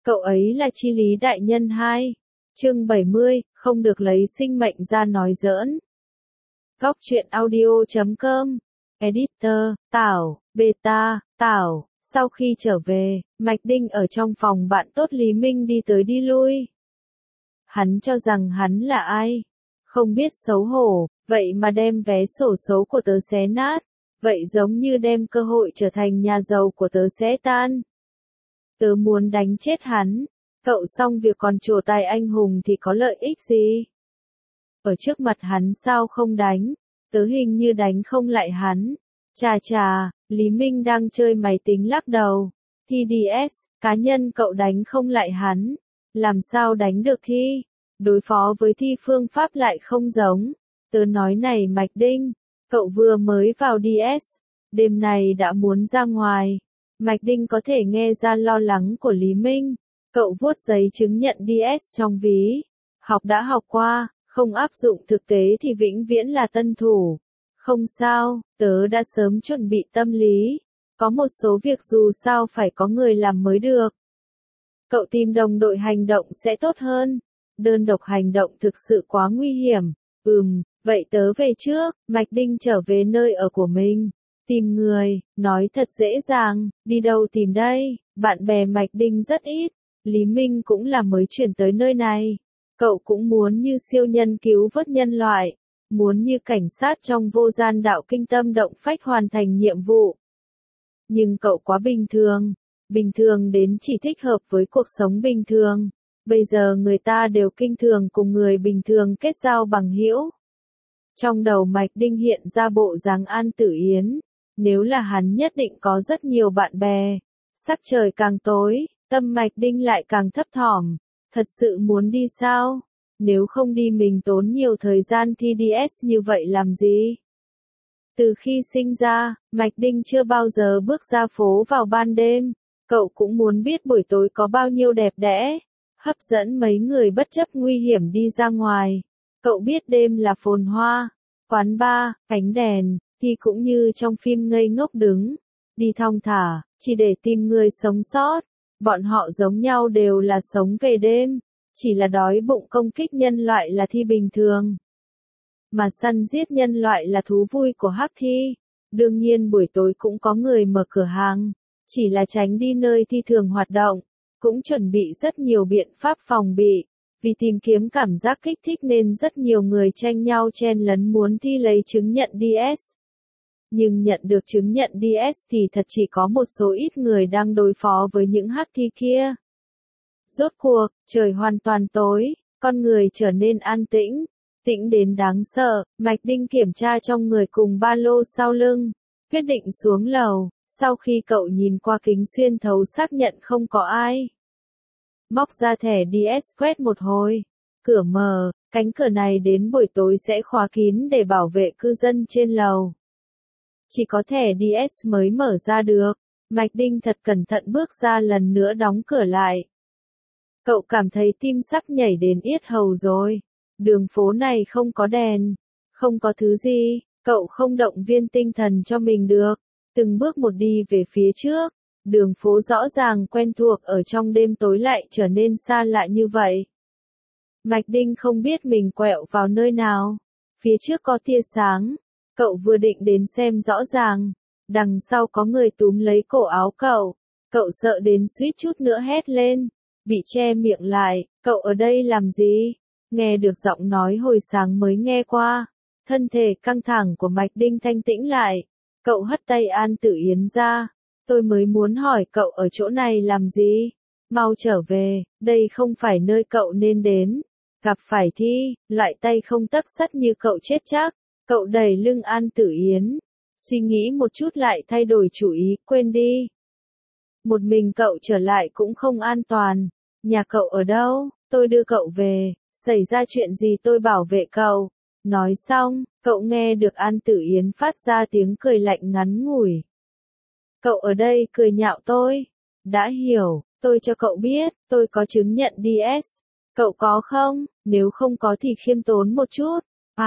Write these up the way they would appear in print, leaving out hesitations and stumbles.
Cậu ấy là Chi Lý Đại Nhân 2. Chương 70, không được lấy sinh mệnh ra nói giỡn. Góc truyện audio.com. Editor, Tảo, Beta, Tảo. Sau khi trở về, Mạch Đinh ở trong phòng bạn tốt Lý Minh đi tới đi lui. Hắn cho rằng hắn là ai? Không biết xấu hổ, vậy mà đem vé sổ số của tớ xé nát. Vậy giống như đem cơ hội trở thành nhà giàu của tớ xé tan. Tớ muốn đánh chết hắn. Cậu xong việc còn trổ tài anh hùng thì có lợi ích gì? Ở trước mặt hắn sao không đánh? Tớ hình như đánh không lại hắn. Chà chà, Lý Minh đang chơi máy tính lắc đầu. TDS, cá nhân cậu đánh không lại hắn. Làm sao đánh được thi? Đối phó với thi phương pháp lại không giống. Tớ nói này Mạch Đinh, cậu vừa mới vào DS. Đêm này đã muốn ra ngoài. Mạch Đinh có thể nghe ra lo lắng của Lý Minh. Cậu vuốt giấy chứng nhận DS trong ví. Học đã học qua, không áp dụng thực tế thì vĩnh viễn là tân thủ. Không sao, tớ đã sớm chuẩn bị tâm lý. Có một số việc dù sao phải có người làm mới được. Cậu tìm đồng đội hành động sẽ tốt hơn. Đơn độc hành động thực sự quá nguy hiểm. Vậy tớ về trước. Mạch Đinh trở về nơi ở của mình. Tìm người, nói thật dễ dàng, đi đâu tìm đây? Bạn bè Mạch Đinh rất ít. Lý Minh cũng là mới chuyển tới nơi này. Cậu cũng muốn như siêu nhân cứu vớt nhân loại. Muốn như cảnh sát trong vô gian đạo kinh tâm động phách hoàn thành nhiệm vụ. Nhưng cậu quá bình thường. Bình thường đến chỉ thích hợp với cuộc sống bình thường. Bây giờ người ta đều kinh thường cùng người bình thường kết giao bằng hữu. Trong đầu Mạch Đinh hiện ra bộ dáng An Tử Yến. Nếu là hắn nhất định có rất nhiều bạn bè. Sắc trời càng tối, tâm Mạch Đinh lại càng thấp thỏm. Thật sự muốn đi sao? Nếu không đi mình tốn nhiều thời gian thi DS như vậy làm gì? Từ khi sinh ra, Mạch Đinh chưa bao giờ bước ra phố vào ban đêm. Cậu cũng muốn biết buổi tối có bao nhiêu đẹp đẽ. Hấp dẫn mấy người bất chấp nguy hiểm đi ra ngoài. Cậu biết đêm là phồn hoa, quán bar, ánh đèn, thì cũng như trong phim ngây ngốc đứng. Đi thong thả, chỉ để tìm người sống sót. Bọn họ giống nhau đều là sống về đêm. Chỉ là đói bụng công kích nhân loại là thi bình thường. Mà săn giết nhân loại là thú vui của hắc thi. Đương nhiên buổi tối cũng có người mở cửa hàng. Chỉ là tránh đi nơi thi thường hoạt động. Cũng chuẩn bị rất nhiều biện pháp phòng bị. Vì tìm kiếm cảm giác kích thích nên rất nhiều người tranh nhau chen lấn muốn thi lấy chứng nhận DS. Nhưng nhận được chứng nhận DS thì thật chỉ có một số ít người đang đối phó với những hắc thi kia. Rốt cuộc, trời hoàn toàn tối, con người trở nên an tĩnh, tĩnh đến đáng sợ. Mạch Đinh kiểm tra trong người cùng ba lô sau lưng, quyết định xuống lầu, sau khi cậu nhìn qua kính xuyên thấu xác nhận không có ai. Móc ra thẻ DS quét một hồi, cửa mở, cánh cửa này đến buổi tối sẽ khóa kín để bảo vệ cư dân trên lầu. Chỉ có thẻ DS mới mở ra được. Mạch Đinh thật cẩn thận bước ra lần nữa đóng cửa lại. Cậu cảm thấy tim sắp nhảy đến yết hầu rồi. Đường phố này không có đèn, không có thứ gì, cậu không động viên tinh thần cho mình được. Từng bước một đi về phía trước, đường phố rõ ràng quen thuộc ở trong đêm tối lại trở nên xa lạ như vậy. Mạch Đinh không biết mình quẹo vào nơi nào. Phía trước có tia sáng, cậu vừa định đến xem rõ ràng. Đằng sau có người túm lấy cổ áo cậu. Cậu sợ đến suýt chút nữa hét lên. Bị che miệng lại, cậu ở đây làm gì? Nghe được giọng nói hồi sáng mới nghe qua. Thân thể căng thẳng của Mạch Đinh thanh tĩnh lại. Cậu hất tay An Tử Yến ra. Tôi mới muốn hỏi cậu ở chỗ này làm gì? Mau trở về, đây không phải nơi cậu nên đến. Gặp phải thi, loại tay không tấc sắt như cậu chết chắc. Cậu đẩy lưng An Tử Yến. Suy nghĩ một chút lại thay đổi chủ ý, quên đi. Một mình cậu trở lại cũng không an toàn. Nhà cậu ở đâu? Tôi đưa cậu về. Xảy ra chuyện gì tôi bảo vệ cậu. Nói xong, cậu nghe được An Tử Yến phát ra tiếng cười lạnh ngắn ngủi. Cậu ở đây cười nhạo tôi. Đã hiểu, tôi cho cậu biết, tôi có chứng nhận DS. Cậu có không? Nếu không có thì khiêm tốn một chút.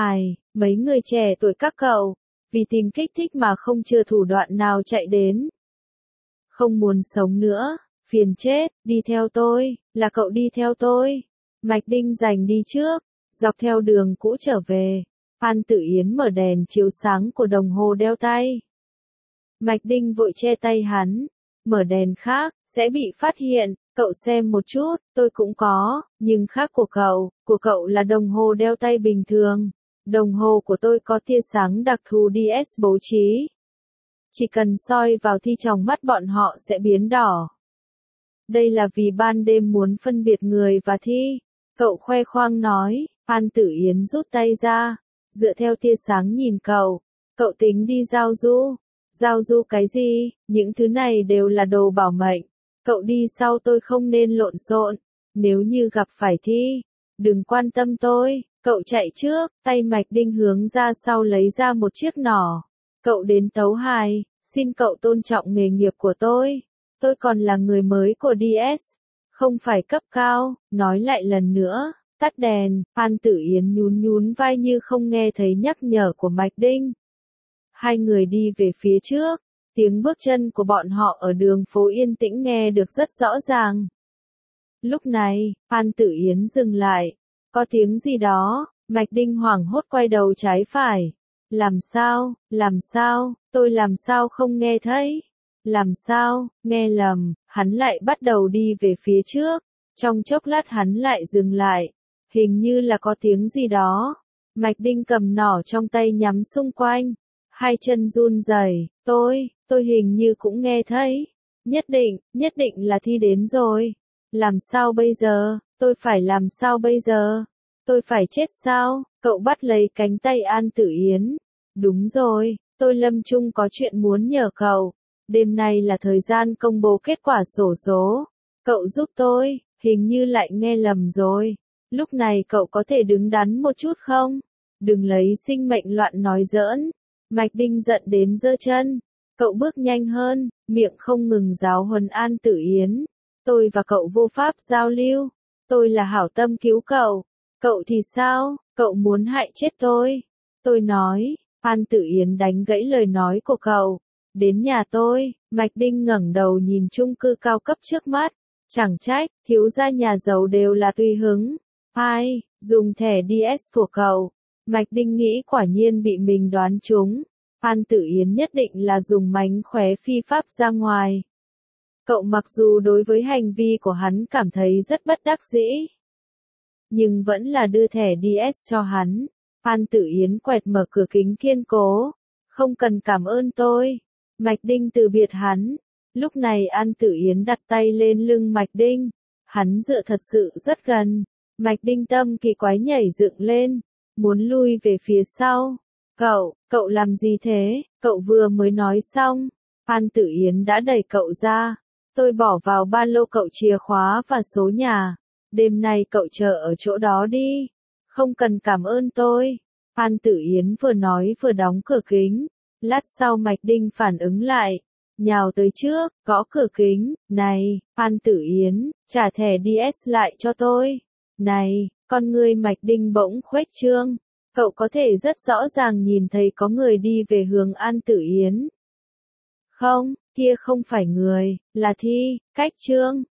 Mấy người trẻ tuổi các cậu, vì tìm kích thích mà không chừa thủ đoạn nào chạy đến. Không muốn sống nữa, Phiền chết, đi theo tôi, là cậu đi theo tôi. Mạch Đinh giành đi trước, dọc theo đường cũ trở về. An Tử Yến mở đèn chiếu sáng của đồng hồ đeo tay. Mạch Đinh vội che tay hắn, mở đèn khác, sẽ bị phát hiện, cậu xem một chút, tôi cũng có, nhưng khác của cậu là đồng hồ đeo tay bình thường. Đồng hồ của tôi có tia sáng đặc thù DS bố trí. Chỉ cần soi vào thì trong mắt bọn họ sẽ biến đỏ. Đây là vì ban đêm muốn phân biệt người và thi. Cậu khoe khoang nói, An Tử Yến rút tay ra, dựa theo tia sáng nhìn cậu. Cậu tính đi giao du. Giao du cái gì, những thứ này đều là đồ bảo mệnh. Cậu đi sau tôi không nên lộn xộn. Nếu như gặp phải thi, đừng quan tâm tôi. Cậu chạy trước, tay Mạch Đinh hướng ra sau lấy ra một chiếc nỏ. Cậu đến tấu hài, xin cậu tôn trọng nghề nghiệp của tôi. Tôi còn là người mới của DS, không phải cấp cao. Nói lại lần nữa, tắt đèn. An Tử Yến nhún nhún vai như không nghe thấy nhắc nhở của Mạch Đinh. Hai người đi về phía trước, tiếng bước chân của bọn họ ở đường phố yên tĩnh nghe được rất rõ ràng. Lúc này, An Tử Yến dừng lại, có tiếng gì đó, Mạch Đinh hoảng hốt quay đầu trái phải. Làm sao, tôi làm sao không nghe thấy? Làm sao, nghe lầm, hắn lại bắt đầu đi về phía trước, trong chốc lát hắn lại dừng lại, hình như là có tiếng gì đó. Mạch Đinh cầm nỏ trong tay nhắm xung quanh. Hai chân run rẩy, tôi hình như cũng nghe thấy. Nhất định là thi đến rồi. Làm sao bây giờ, tôi phải làm sao bây giờ? Tôi phải chết sao? Cậu bắt lấy cánh tay An Tử Yến. Đúng rồi, tôi Lâm Trung có chuyện muốn nhờ cậu. Đêm nay là thời gian công bố kết quả xổ số. Cậu giúp tôi, hình như lại nghe lầm rồi. Lúc này cậu có thể đứng đắn một chút không? Đừng lấy sinh mệnh loạn nói giỡn. Mạch Đinh giận đến giơ chân. Cậu bước nhanh hơn, miệng không ngừng giáo huấn An Tử Yến. Tôi và cậu vô pháp giao lưu. Tôi là hảo tâm cứu cậu. Cậu thì sao? Cậu muốn hại chết tôi. Tôi nói, An Tử Yến đánh gãy lời nói của cậu. Đến nhà tôi, Mạch Đinh ngẩng đầu nhìn chung cư cao cấp trước mắt. Chẳng trách, thiếu gia nhà giàu đều là tùy hứng. Ai, dùng thẻ DS của cậu. Mạch Đinh nghĩ quả nhiên bị mình đoán trúng. An Tử Yến nhất định là dùng mánh khóe phi pháp ra ngoài. Cậu mặc dù đối với hành vi của hắn cảm thấy rất bất đắc dĩ, nhưng vẫn là đưa thẻ DS cho hắn. An Tử Yến quẹt mở cửa kính kiên cố. Không cần cảm ơn tôi. Mạch Đinh từ biệt hắn. Lúc này An Tử Yến đặt tay lên lưng Mạch Đinh. Hắn dựa thật sự rất gần. Mạch Đinh tâm kỳ quái nhảy dựng lên, muốn lui về phía sau. Cậu làm gì thế? Cậu vừa mới nói xong. An Tử Yến đã đẩy cậu ra. Tôi bỏ vào ba lô cậu chìa khóa và số nhà. Đêm nay cậu chờ ở chỗ đó đi. Không cần cảm ơn tôi. An Tử Yến vừa nói vừa đóng cửa kính. Lát sau Mạch Đinh phản ứng lại. Nhào tới trước, gõ cửa kính. Này, An Tử Yến, trả thẻ DS lại cho tôi. Này, con ngươi Mạch Đinh bỗng khuếch trương. Cậu có thể rất rõ ràng nhìn thấy có người đi về hướng An Tử Yến. Không, kia không phải người, là Thi, Cách Trương.